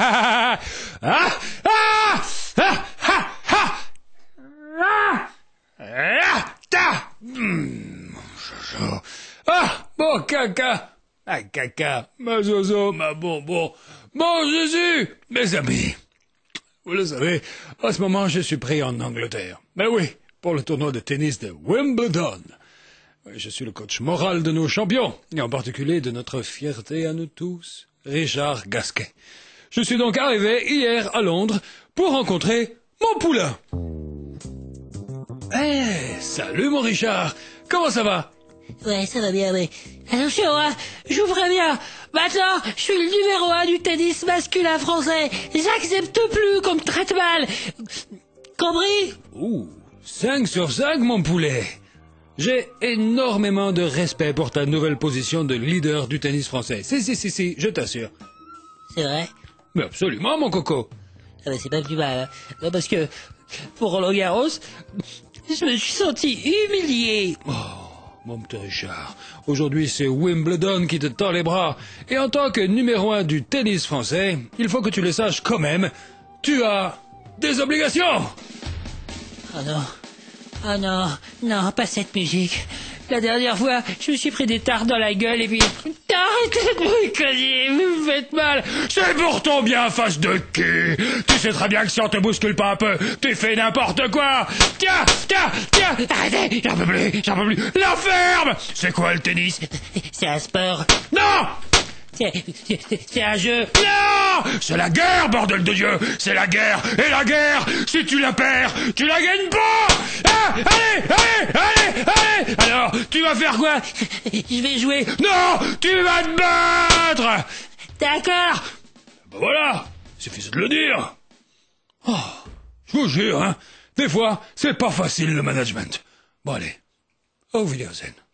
Ah, ah, ah, ah, ah, ah, ah, ta. Ah, mon caca, ah, caca, ma zozo, ma bonbon, mon Jésus, mes amis. Vous le savez, en ce moment, je suis pris en Angleterre. Mais oui, pour le tournoi de tennis de Wimbledon. Je suis le coach moral de nos champions, et en particulier de notre fierté à nous tous, Richard Gasquet. Je suis donc arrivé hier à Londres pour rencontrer mon poulain. Salut mon Richard, comment ça va? Ouais, ça va bien, mais... Attention, hein, j'ouvre bien. Maintenant, je suis le numéro 1 du tennis masculin français. J'accepte plus qu'on me traite mal. Compris? 5 sur 5, mon poulet. J'ai énormément de respect pour ta nouvelle position de leader du tennis français. Si, je t'assure. C'est vrai? Mais absolument, mon coco. Ah bah c'est pas plus mal, hein. Parce que, pour Roland Garros, je me suis senti humilié. Mon petit Richard, aujourd'hui c'est Wimbledon qui te tend les bras. Et en tant que numéro 1 du tennis français, il faut que tu le saches quand même, tu as des obligations. Oh non. Oh non, non, pas cette musique. La dernière fois, je me suis pris des tartes dans la gueule et puis... Arrêtez de me cogner, vous me faites mal. C'est pour ton bien, face de cul. Tu sais très bien que si on te bouscule pas un peu, tu fais n'importe quoi. Tiens. Arrêtez, j'en peux plus. La ferme. C'est quoi le tennis? C'est un sport. Non. C'est un jeu. Non! C'est la guerre, bordel de Dieu! C'est la guerre! Et la guerre, si tu la perds, tu la gagnes pas! Ah! Allez! Alors, tu vas faire quoi? Je vais jouer. Non! Tu vas te battre! D'accord. Ben voilà! Suffit de le dire! Je vous jure, hein! Des fois, c'est pas facile le management. Bon allez, au Wiedersehen.